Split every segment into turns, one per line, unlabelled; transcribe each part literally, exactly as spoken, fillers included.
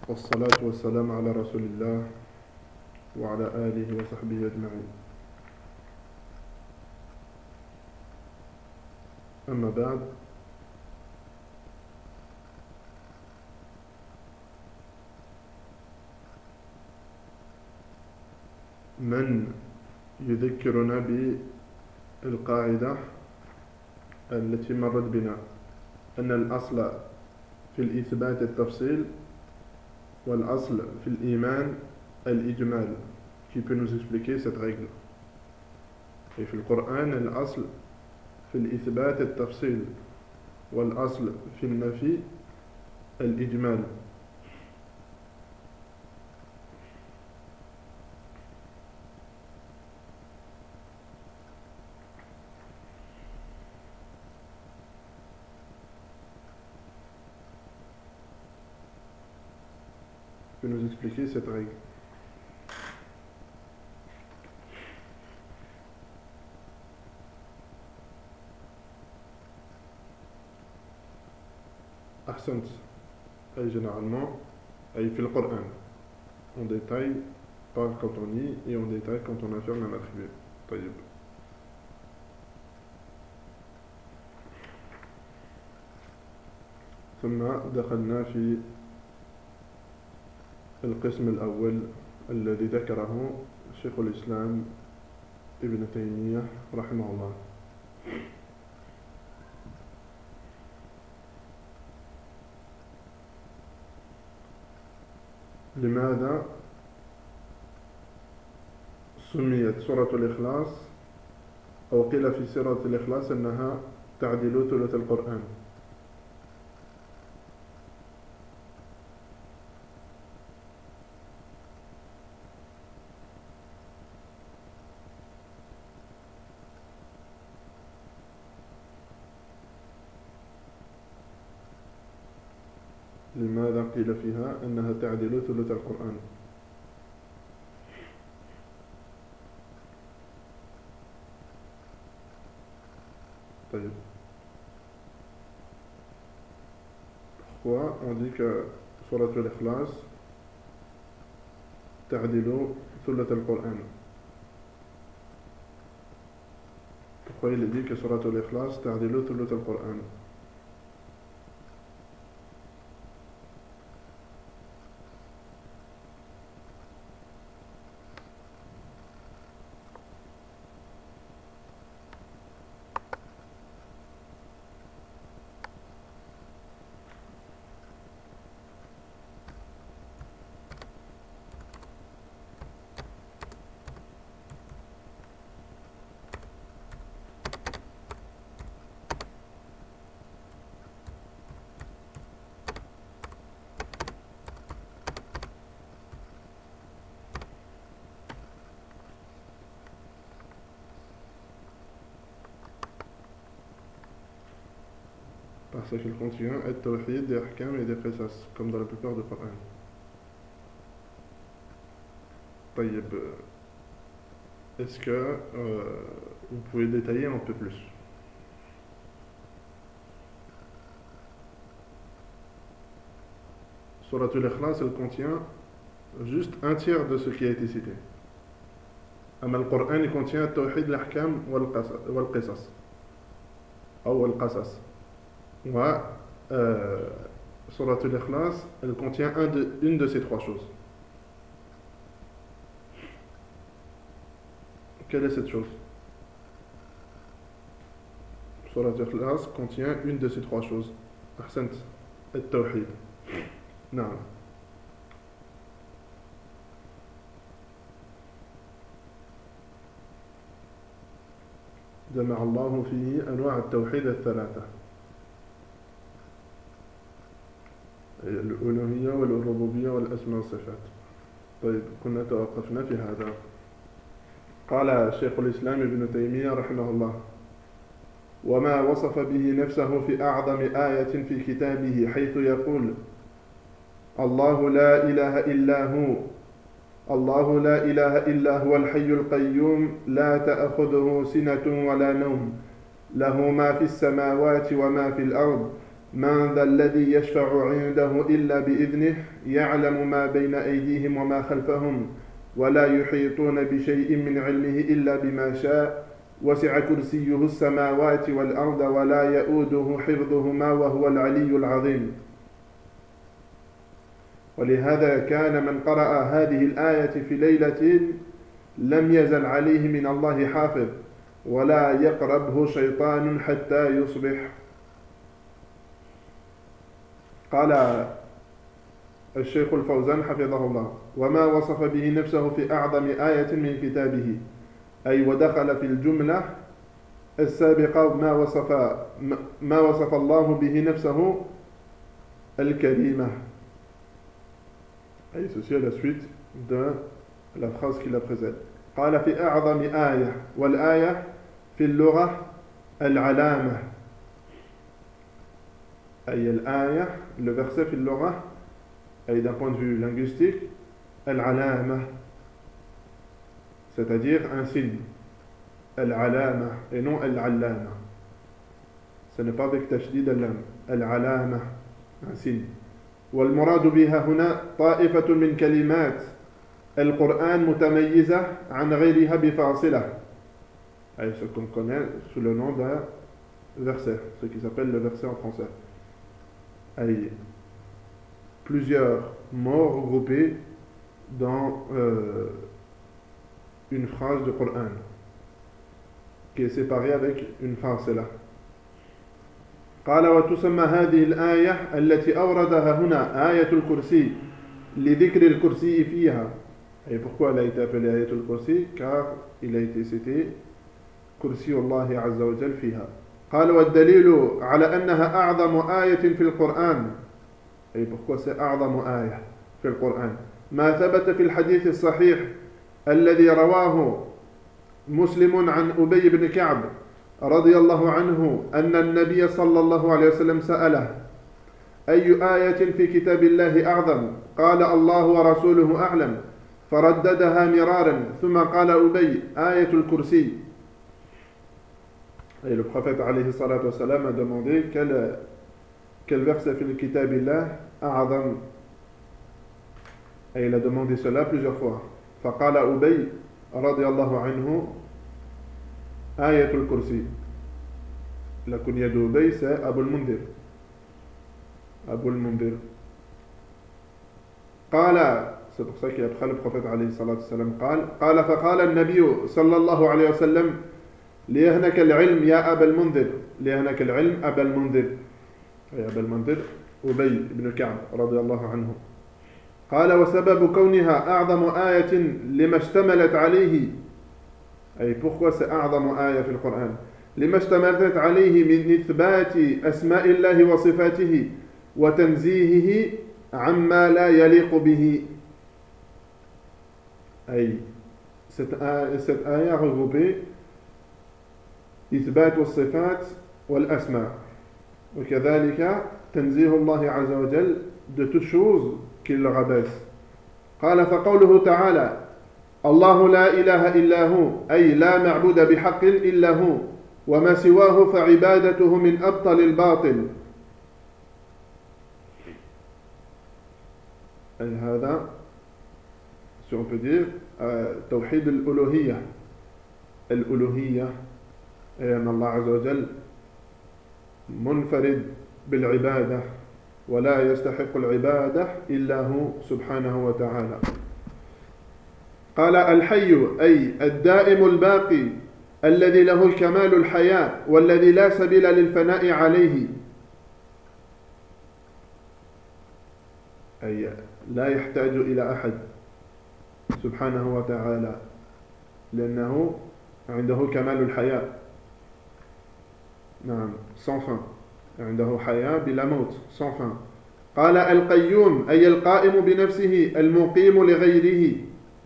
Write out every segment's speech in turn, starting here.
والصلاة والسلام على رسول الله وعلى آله وصحبه أجمعين. أما بعد، من يذكرنا بالقاعدة التي مرت بنا أن الأصل في الإثبات التفصيل والأصل في الإيمان الإجمال qui peut nous expliquer cette règle. Et في القرآن الأصل في الإثبات التفصيل والأصل في النفي الإجمال. Peut nous expliquer cette règle. أحسنت. أي généralement أي في القرآن on détaille pas quand on nie et on détaille quand on affirme un attribut. طيب. ثم دخلنا في القسم الأول الذي ذكره شيخ الإسلام ابن تيمية رحمه الله. لماذا سميت سورة الإخلاص أو قيل في سورة الإخلاص أنها تعدل ثلث القرآن؟ لماذا قيل فيها أنها تعدل ثلث القرآن؟ طيب. Pourquoi on dit que Surat al-Ikhlas تعدل ثلث القرآن? Pourquoi il est dit que Surat al-Ikhlas تعدل ثلث القرآن? Parce qu'il contient al-tawhid, des ahkam et des qisas, comme dans la plupart du Coran. طيب. Est-ce que euh, vous pouvez détailler un peu plus? Surat al-Ikhlas, elle contient juste un tiers de ce qui a été cité. أما القرآن il contient التوحيد الأحكام والقصص أو القصص. و euh, Surat al-Ikhlas, elle contient un de, une de ces trois choses. Quelle est cette chose? Surat al-Ikhlas contient une de ces trois choses. Ahsant, al-Tawhid. Naam. جمع الله فيه أنواع التوحيد الثلاثة، الألوهية والربوبية والأسماء والصفات. طيب، كنا توقفنا في هذا. قال شيخ الإسلام ابن تيمية رحمه الله: وما وصف به نفسه في أعظم آية في كتابه حيث يقول: الله لا إله إلا هو الله لا إله إلا هو الحي القيوم لا تأخذه سنة ولا نوم له ما في السماوات وما في الأرض من ذا الذي يشفع عنده إلا بإذنه يعلم ما بين أيديهم وما خلفهم ولا يحيطون بشيء من علمه إلا بما شاء وسع كرسيه السماوات والأرض ولا يؤوده حفظهما وهو العلي العظيم. ولهذا كان من قرأ هذه الآية في ليلة لم يزل عليه من الله حافظ ولا يقربه شيطان حتى يصبح. قال الشيخ الفوزان حفظه الله: وما وصف به نفسه في أعظم آية من كتابه، أي ودخل في الجملة السابقة ما وصف, ما وصف الله به نفسه الكريمة. أي ceci est la suite de la phrase qui la précède. قال في أعظم آية، والآية في اللغة العلامة، أي الآية le verset في اللغة أي d'un point de vue linguistique العلامة c'est-à-dire un signe. العلامة et non العلامة. Ce n'est pas avec تشديد اللام. العلامة un signe. والمراد بها هنا طائفة من كلمات القرآن متميزة عن غيرها بفاصلة. أي ce qu'on connaît sous le nom de verset, ce qui s'appelle le verset en français. أي plusieurs mots regroupés dans euh, une phrase du Coran qui est séparée avec une فاصلة. قال وتسمى هذه الآية التي أوردها هنا آية الكرسي لذكر الكرسي فيها. Et pourquoi elle a été appelée آية الكرسي? Car il a été cité كرسي الله عز وجل فيها. قال والدليل على أنها أعظم آية في القرآن. Et pourquoi c'est أعظم آية في القرآن؟ ما ثبت في الحديث الصحيح الذي رواه مسلم عن أبي بن كعب رضي الله عنه أن النبي صلى الله عليه وسلم سأله: أي آية في كتاب الله أعظم؟ قال: الله ورسوله أعلم. فرددها مرارا ثم قال أبي: آية الكرسي. Et le prophète alayhi salatu wassalam a demandé quel, quel verset في الكتاب الله أعظم. Et il a demandé cela plusieurs fois. فقال أبي رضي الله عنه: آية الكرسي. La kunya d'Ubay c'est Abu al-Mundhir. Abu al-Mundhir. قال, c'est pour ça qu'après le prophète alayhi salatu wassalam قال قال فقال النبي صلى الله عليه وسلم: ليهنك العلم يا أبا المنذر. ليهنك العلم أبا المنذر. يا أبا المنذر أبي بن كعب رضي الله عنه. قال وسبب كونها أعظم آية لما اشتملت عليه. أي pourquoi c'est أعظم آية في القرآن؟ لما اشتملت عليه من إثبات أسماء الله وصفاته وتنزيهه عما لا يليق به. أي cette آية regroupée إثبات الصفات والأسماء وكذلك تنزيه الله عز وجل de toutes choses qui le rabaisse. قال فقوله تعالى: الله لا إله إلا هو، أي لا معبود بحق إلا هو، وما سواه فعبادته من أبطل الباطل. أي هذا si on peut dire توحيد الألوهية. الألوهية أي أن الله عز وجل منفرد بالعبادة ولا يستحق العبادة إلا هو سبحانه وتعالى. قال الحي أي الدائم الباقي الذي له الكمال الحياة والذي لا سبيل للفناء عليه. أي لا يحتاج إلى أحد سبحانه وتعالى لأنه عنده كمال الحياة. نعم sans fin. عنده حياة بلا موت sans fin. قال القيوم أي القائم بنفسه المقيم لغيره.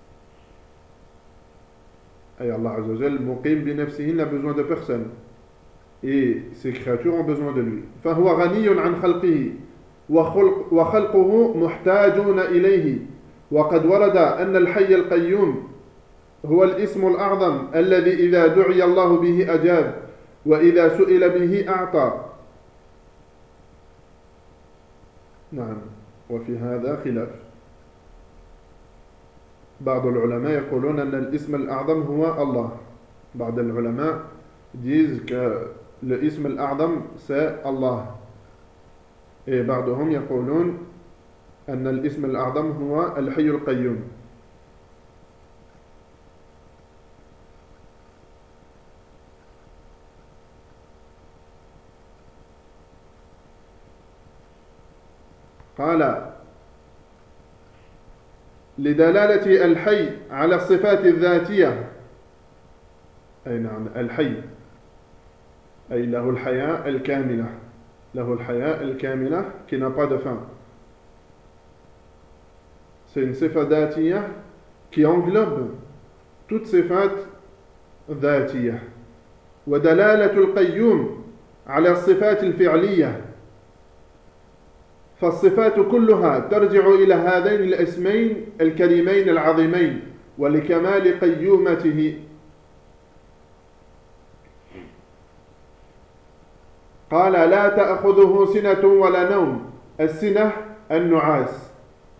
أي Allah Azza wa Jal muqim bi nafsihi n'a besoin de personne et ses créatures ont besoin de lui. فهو غني عن خلقه وخلق وخلقه محتاجون إليه. وقد ورد أن الحي القيوم هو الاسم الأعظم الذي إذا دعي الله به أجاب وإذا سئل به أعطى. نعم وفي هذا خلاف. بعض العلماء يقولون أن الاسم الأعظم هو الله. بعض العلماء disent que le ism al-a'zam c'est Allah. Et بعضهم يقولون أن الاسم الأعظم هو الحي القيوم. قال لدلالة الحي على الصفات الذاتية. أي نعم الحي أي له الحياة الكاملة له الحياة الكاملة qui n'a pas de fin. C'est une sifa ذاتية qui englobe toutes صفات ذاتية. ودلالة القيوم على الصفات الفعلية فالصفات كلها ترجع إلى هذين الاسمين الكريمين العظيمين ولكمال قيومته. قال لا تأخذه سنة ولا نوم. السنة النعاس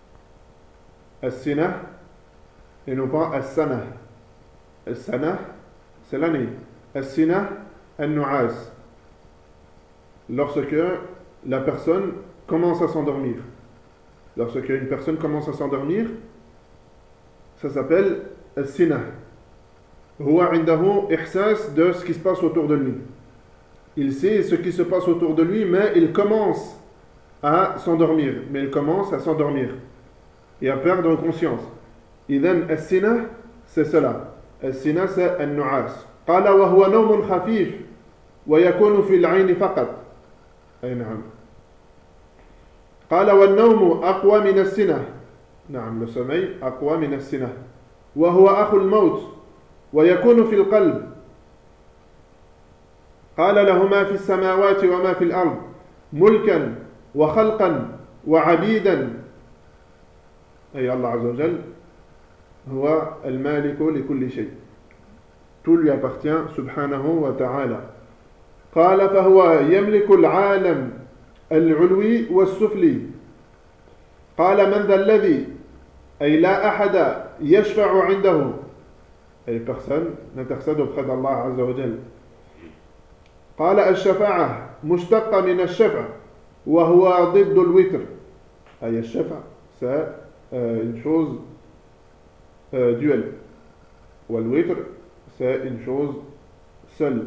السنة et non pas السنة. السنة c'est l'année. السنة النعاس lorsque la personne commence à s'endormir. Lorsque une personne commence à s'endormir, ça s'appelle السنة. هو عنده إحساس de ce qui se passe autour de lui. Il sait ce qui se passe autour de lui, mais il commence à s'endormir. Mais il commence à s'endormir et à perdre conscience. إذن السنة c'est cela. السنة c'est النعاس. قال وهو نوم خفيف ويكون في العين فقط. أي نعم. قال والنوم أقوى من السنة. نعم le sommeil أقوى من السنة. وهو أخو الموت ويكون في القلب. قال له ما في السماوات وما في الأرض ملكا وخلقا وعبيدا. أي الله عز وجل هو المالك لكل شيء. Tout lui appartient سبحانه وتعالى. قال فهو يملك العالم العلوي والسفلي. قال من ذا الذي أي لا أحد يشفع عنده. أي personne n'intercède auprès d'Allah عز وجل. قال الشفاعة مشتقة من الشفع وهو ضد الوتر. أي الشفع c'est une chose duelle والوتر c'est une chose seule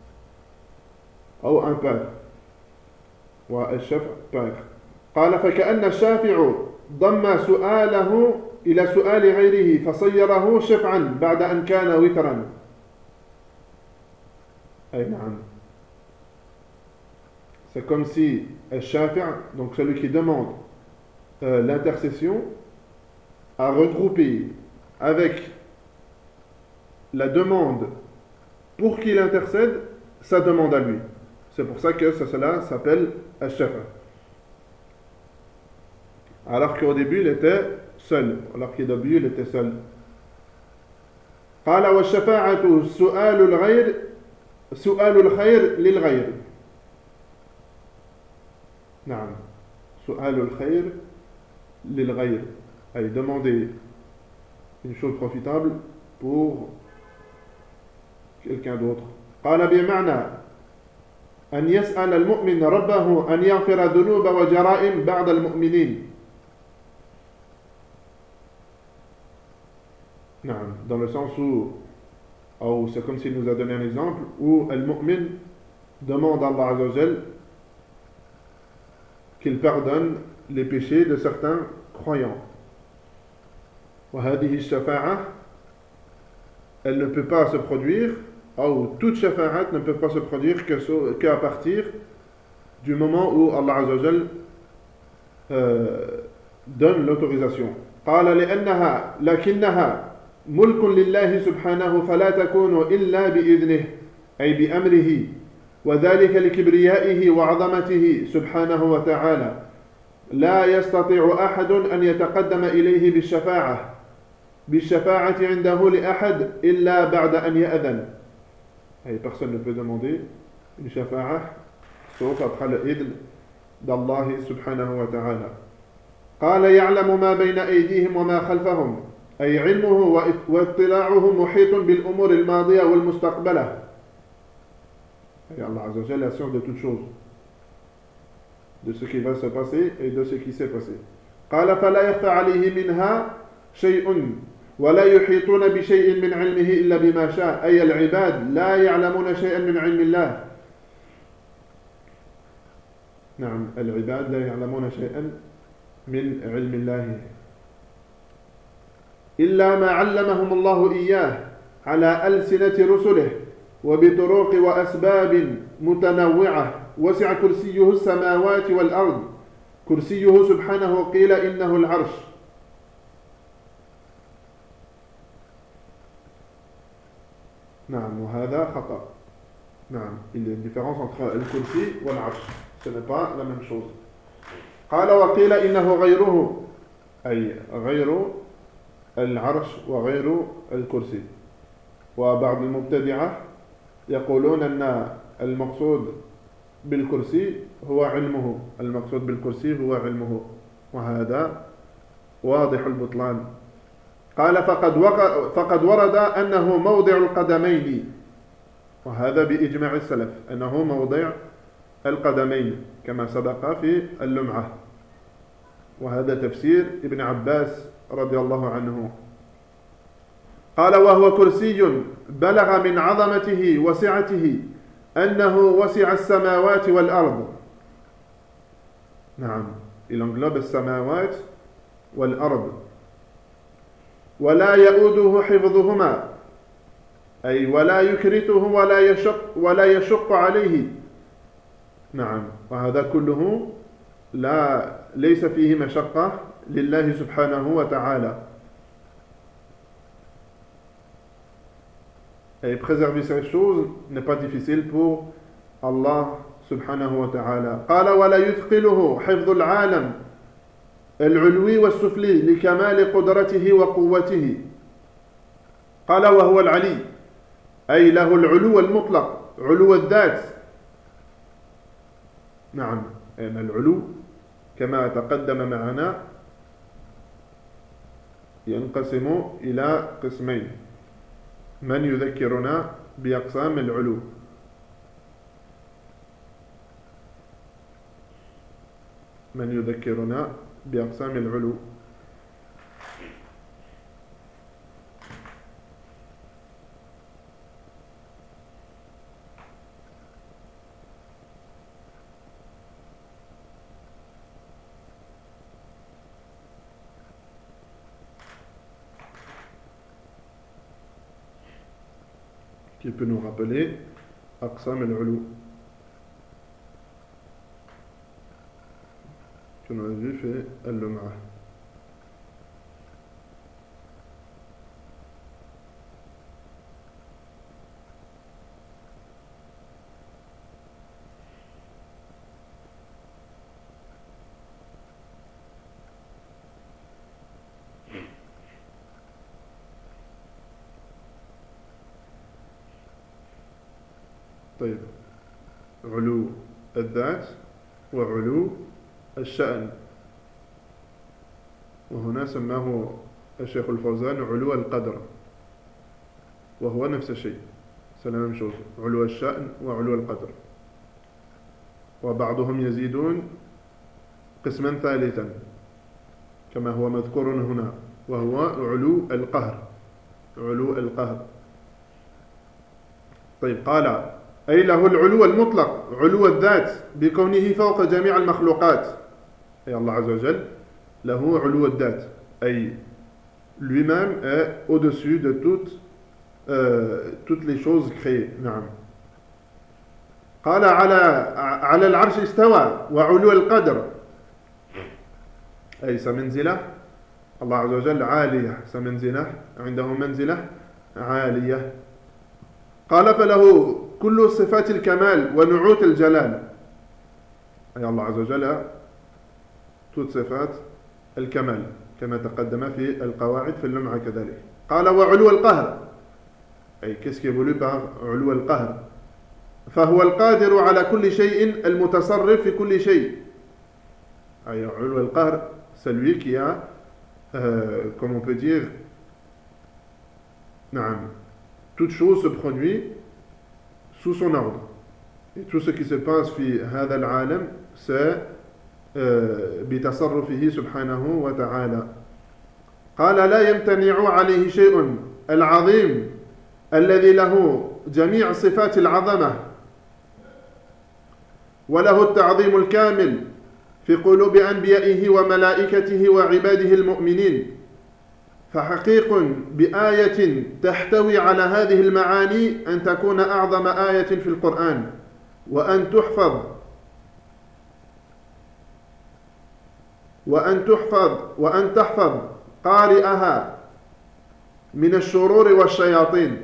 أو un pair والشفع pair. قال فكأن الشافع ضم سؤاله إلى سؤال غيره فصيره شفعا بعد أن كان وترا. أي نعم. C'est comme si الشافع, donc celui qui demande euh, l'intercession, a regroupé avec la demande pour qu'il intercède sa demande à lui. C'est pour ça que ça, cela s'appelle الشفع. Alors qu'au début il était seul. Alors qu'au début il était seul. قال والشفاعة سؤال الغير سؤال الخير للغير. نعم سؤال الخير للغير أي demander une chose profitable pour quelqu'un d'autre. قال بمعنى أن يسأل المؤمن ربه أن يغفر ذنوب وجرائم بعض المؤمنين. نعم dans le sens où, ou c'est comme s'il nous a donné un exemple où al-mu'min demande à Allah Azza wa Jal qu'il pardonne les péchés de certains croyants. وهذه الشفاعة elle ne peut pas se produire, ou toute shafa'at ne peut pas se produire que qu'à partir du moment où Allah Azza wa Jal euh, donne l'autorisation. قال لأنها لكنها ملك لله سبحانه فلا تكون إلا بإذنه أي بأمره وذلك لكبريائه وعظمته سبحانه وتعالى لا يستطيع أحد أن يتقدم إليه بالشفاعة بالشفاعة عنده لأحد إلا بعد أن يأذن. أي personne ne peut demander une shafa'a sauf après le idn d'Allah subhanahu wa ta'ala. قال يعلم ما بين أيديهم وما خلفهم أي علمه واطلاعه محيط بالأمور الماضية والمستقبلة. Et Allah Azza wa Jalla est sûr de toutes choses, de ce qui va se passer et de ce qui s'est passé. قال فلا يخفى عليه منها شيء ولا يحيطون بشيء من علمه إلا بما شاء أي العباد لا يعلمون شيئا من علم الله. نعم العباد لا يعلمون شيئا من علم الله إلا ما علمهم الله إياه على ألسنة رسله وبطرق وأسباب متنوعة وسع كرسيه السماوات والأرض كرسيه سبحانه قيل إنه العرش. نعم وهذا خطأ. نعم il y a une différence entre الكرسي والعرش, ce n'est pas la même chose. قال وقيل إنه غيره أي غير العرش وغير الكرسي. وبعض المبتدعة يقولون أن المقصود بالكرسي هو علمه, المقصود بالكرسي هو علمه, وهذا واضح البطلان. قال فقد, فقد ورد أنه موضع القدمين, وهذا بإجماع السلف أنه موضع القدمين كما سبق في اللمعة, وهذا تفسير ابن عباس رضي الله عنه. قال وهو كرسي بلغ من عظمته وسعته أنه وسع السماوات والأرض. نعم il englobe السماوات والأرض. ولا يؤوده حفظهما أي ولا يكرته ولا يشق ولا يشق عليه. نعم وهذا كله لا ليس فيه مشقة لله سبحانه وتعالى. Et préserver ces choses n'est pas difficile pour Allah subhanahu wa ta'ala. قال ولا يثقله حفظ العالم العلوي والسفلي لكمال قدرته وقوته. قال وهو العلي أي له العلو المطلق علو الذات. نعم أن العلو كما تقدم معنا ينقسم إلى قسمين. من يذكرنا بأقسام العلو؟ من يذكرنا بأقسام العلو؟ Qui peut nous rappeler Aqsam al-Ulu qu'on a vu fait al-Lum'ah. طيب علو الذات وعلو الشأن, وهنا سماه الشيخ الفوزان علو القدر, وهو نفس الشيء, c'est la même chose, علو الشأن وعلو القدر. وبعضهم يزيدون قسما ثالثا كما هو مذكور هنا, وهو علو القهر, علو القهر. طيب قال أي له العلو المطلق علو الذات بكونه فوق جميع المخلوقات. Et Allah Azza wa Jal له علو الذات أي lui-même est au-dessus de toutes, euh, toutes les choses créées. نعم. قال على على العرش استوى وعلو القدر أي سمنزلة الله عز وجل عالية, سمنزلة عنده منزلة عالية. قال فله كل صفات الكمال ونعوت الجلال. أي الله عز وجل toutes صفات الكمال كما تقدم في القواعد في اللمعة كذلك. قال وعلو القهر أي qu'est-ce qui évolue par علو القهر. فهو القادر على كل شيء المتصرف في كل شيء Alors, Ulu al-Qahr, c'est lui qui a, euh, comme on peut dire, naam, toute chose se produit sous son ordre. Et tout ce qui se passe في هذا العالم c'est بتصرفه سبحانه وتعالى. قال لا يمتنع عليه شيء العظيم الذي له جميع صفات العظمة وله التعظيم الكامل في قلوب أنبيائه وملائكته وعباده المؤمنين، فحقيق بآية تحتوي على هذه المعاني أن تكون أعظم آية في القرآن، وأن تحفظ وأن تحفظ وأن تحفظ قارئها من الشرور والشياطين.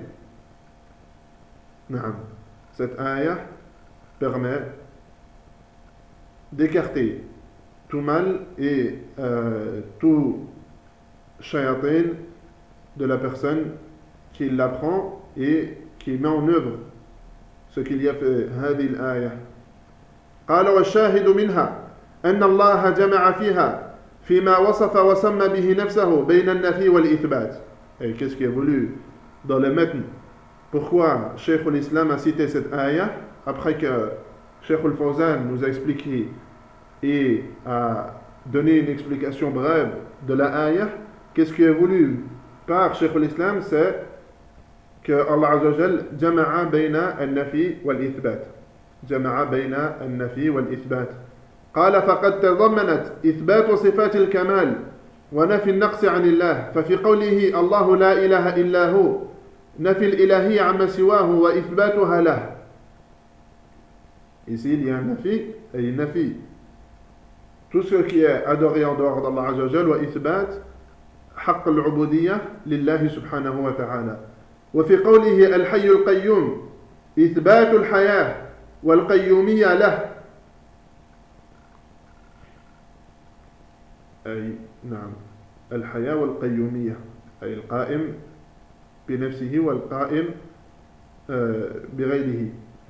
نعم. Cette ayah permet d'écarter tout mal et euh, tout shayatin de la personne qui l'apprend et qui met en œuvre ce qu'il y a fait هذه الآية. قال والشاهد منها أن الله جمع فيها فيما وصف وسمى به نفسه بين النفي والإثبات. Et qu'est-ce qui est voulu dans le matn? Pourquoi Cheikh al-Islam a cité cette ayah après que Cheikh al-Fawzan nous a expliqué et a donné une explication brève de la ayah? Qu'est-ce qui est voulu par Cheikh al-Islam? C'est que Allah Azza wa Jal jama'a bayna al-nafi wal-ithbat. Jama'a bayna al-nafi wal-ithbat. قال فقد تضمنت إثبات صفات الكمال ونفي النقص عن الله، ففي قوله الله لا إله إلا هو نفي الإلهية عما سواه وإثباتها له. Ici il y a un nafi et un nafi. Tout ce qui est adoré en dehors d'Allah Azza wa Jal wa ithbat حق العبودية لله سبحانه وتعالى. وفي قوله الحي القيوم إثبات الحياة والقيومية له. أي نعم الحياة والقيومية، أي القائم بنفسه والقائم بغيره.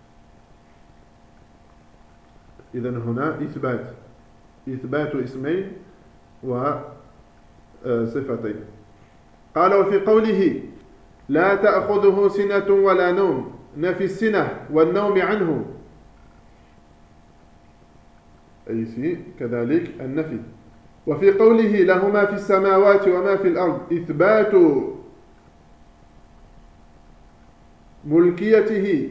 إذن هنا إثبات إثبات اسمين وصفتين. قال وفي قوله لا تأخذه سنة ولا نوم نفي السنة والنوم عنه. أي ici كذلك النفي. وفي قوله له ما في السماوات وما في الأرض إثبات ملكيته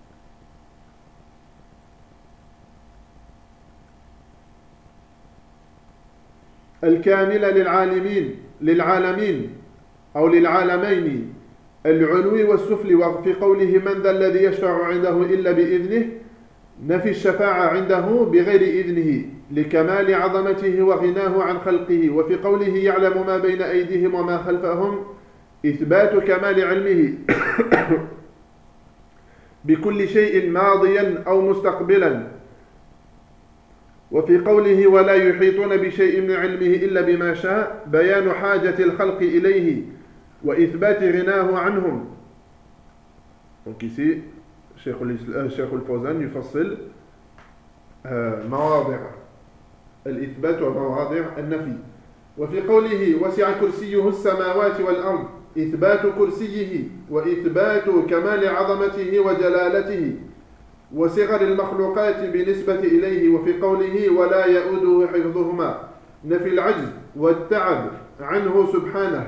الكاملة للعالمين للعالمين أو للعالمين العلوي والسفلي. وفي قوله من ذا الذي يشفع عنده إلا بإذنه نفي الشفاعة عنده بغير إذنه لكمال عظمته وغناه عن خلقه. وفي قوله يعلم ما بين أيديهم وما خلفهم إثبات كمال علمه بكل شيء ماضيا أو مستقبلا. وفي قوله ولا يحيطون بشيء من علمه إلا بما شاء بيان حاجة الخلق إليه وإثبات غناه عنهم. Donc ici شيخ الفوزان يفصل مواضع الإثبات ومواضع النفي. وفي قوله وسع كرسيه السماوات والأرض إثبات كرسيه وإثبات كمال عظمته وجلالته وصغر المخلوقات بالنسبة إليه. وفي قوله ولا يؤوده حفظهما نفي العجز والتعب عنه سبحانه.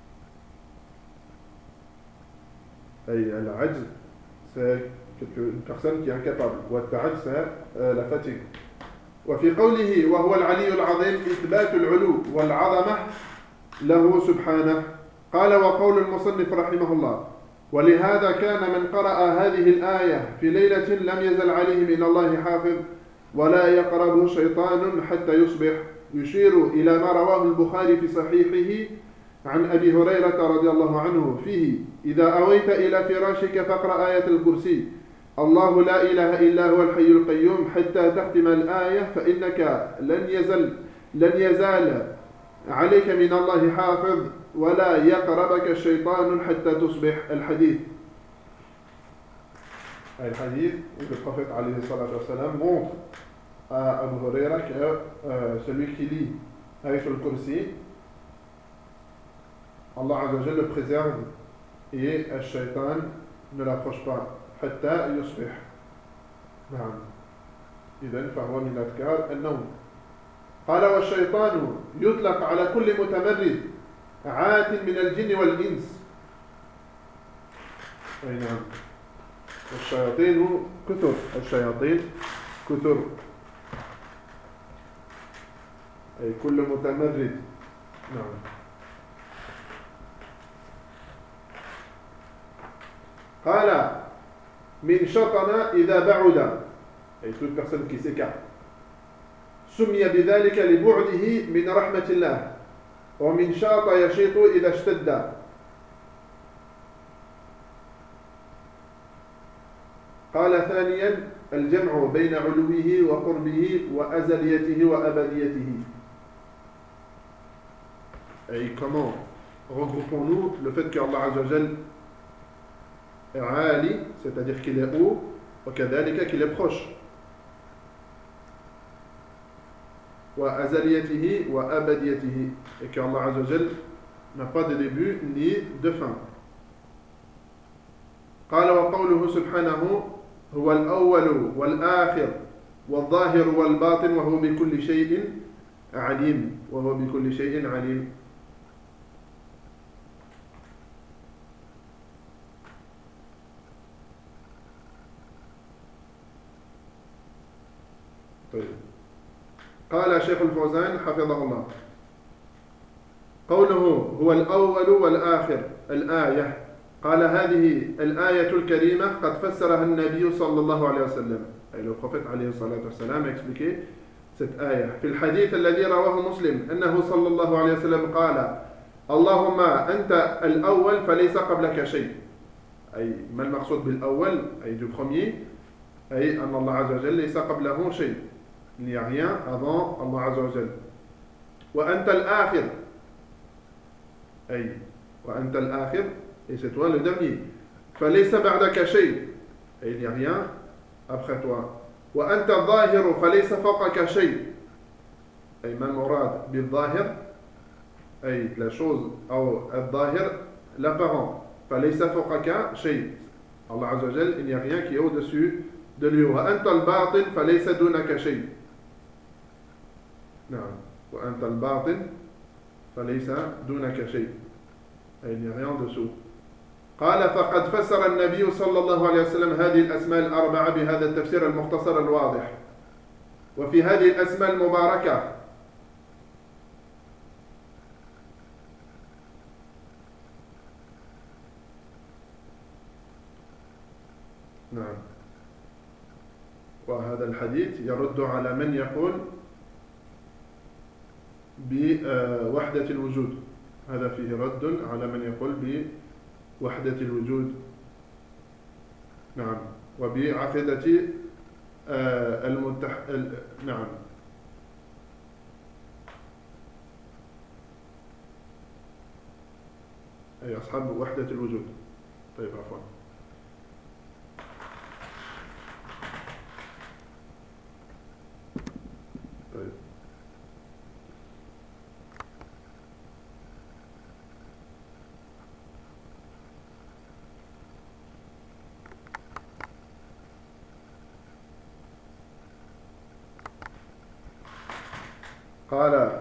أي العجز c'est une personne qui est incapable. والتعب c'est euh, la fatigue. وفي قوله وهو العلي العظيم إثبات العلو والعظمة له سبحانه. قال وقول المصنف رحمه الله ولهذا كان من قرأ هذه الآية في ليلة لم يزل عليه من الله حافظ ولا يقربه شيطان حتى يصبح. يشير إلى ما رواه البخاري في صحيحه عن أبي هريرة رضي الله عنه فيه إذا أويت إلى فراشك فاقرأ آية الكرسي الله لا إله إلا هو الحي القيوم حتى تختم الآية فإنك لن يزل لن يزال عليك من الله حافظ ولا يقربك الشيطان حتى تصبح. الحديث الحديث où le prophète alayhi salatu wassalam montre à Abu Huraira que euh, celui qui lit avec le kursi, Allah Azza wa Jalla le préserve et le shaitan ne l'approche pas حتى يصبح. نعم. إذن فهو من أذكار النوم. قال والشيطان يطلق على كل متمرد عات من الجن والإنس. أي نعم. الشياطين كثر الشياطين كثر أي كل متمرد. نعم. قال من شطن إذا بعد أي toute personne qui s'écarte سمي بذلك لبعده من رحمة الله ومن شاط يشيط إذا اشتد. قال ثانيا الجمع بين علوه وقربه وأزليته وأبديته. Et comment regroupons-nous le fait qu'Allah Azza wa Jal est Ali, c'est-à-dire qu'il est haut, وكذلك qu'il est proche. وأزليته وأبديته, et qu'Allah Azza wa Jal n'a pas de début ni de fin. قال وقوله سبحانه هو الأول والآخر والظاهر والباطن وهو بكل شيء عليم وهو بكل شيء عليم. طيب. قال شيخ الفوزان حفظه الله قوله هو الأول والآخر الآية. قال هذه الآية الكريمة قد فسرها النبي صلى الله عليه وسلم. أي le prophète عليه الصلاة والسلام a expliqué cette آية في الحديث الذي رواه مسلم أنه صلى الله عليه وسلم قال اللهم أنت الأول فليس قبلك شيء. أي ما المقصود بالأول أي du premier أي أن الله عز وجل ليس قبله شيء. Il n'y a rien avant Allah عز وجل. وأنت الآخر أي وأنت الآخر et c'est toi le dernier. فليس بعدك شيء et il n'y a rien après toi. وأنت الظاهر فليس فوقك شيء أي ما المراد بالظاهر أي la chose أو الظاهر l'apparent. فليس فوقك شيء. Allah عز وجل il n'y a rien qui est au-dessus de lui. وأنت الباطن فليس دونك شيء. نعم. وأنت الباطن فليس دونك شيء أي il n'y a rien en dessous. قال فقد فسر النبي صلى الله عليه وسلم هذه الأسماء الأربعة بهذا التفسير المختصر الواضح. وفي هذه الأسماء المباركة نعم. وهذا الحديث يرد على من يقول بوحدة الوجود. هذا فيه رد على من يقول بوحدة الوجود. نعم. وبعقيدة المتح... نعم. أي أصحاب وحدة الوجود. طيب عفوا. طيب. قال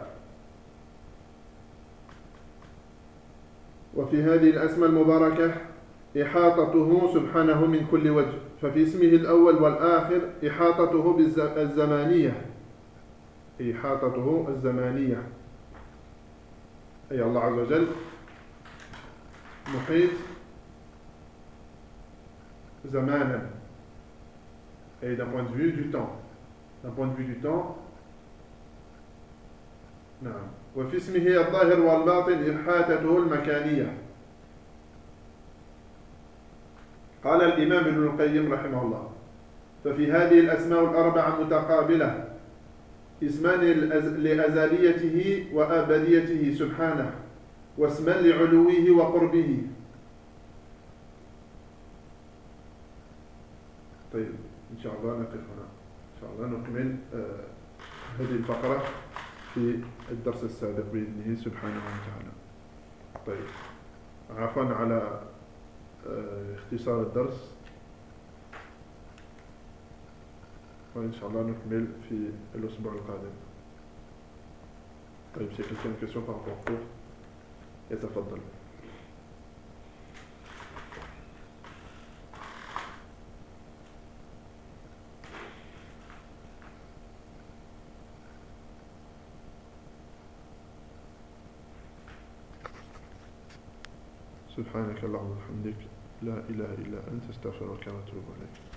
وفي هذه الأسماء المباركة إحاطته سبحانه من كل وجه. ففي اسمه الأول والآخر إحاطته بالزمانية إحاطته الزمانية أي الله عز وجل محيط زمانا et d'un point de vue du temps. D'un point de vue du temps. نعم. وفي اسمه الظاهر والباطن إحاطته المكانية. قال الإمام ابن القيم رحمه الله ففي هذه الأسماء الأربعة متقابلة اسمان لأزليته وأبديته سبحانه واسما لعلوه وقربه. طيب إن شاء الله نقف هنا. شاء الله نكمل آه هذه الفقرة في الدرس السابق بإذنه سبحانه وتعالى. طيب، عفوا على آه اختصار الدرس، وإن شاء الله نكمل في الأسبوع القادم. طيب، c'est quelqu'un une question par rapport au cours يتفضل. سبحانك اللهم وبحمدك لا إله إلا أنت استغفرك وأتوب إليك.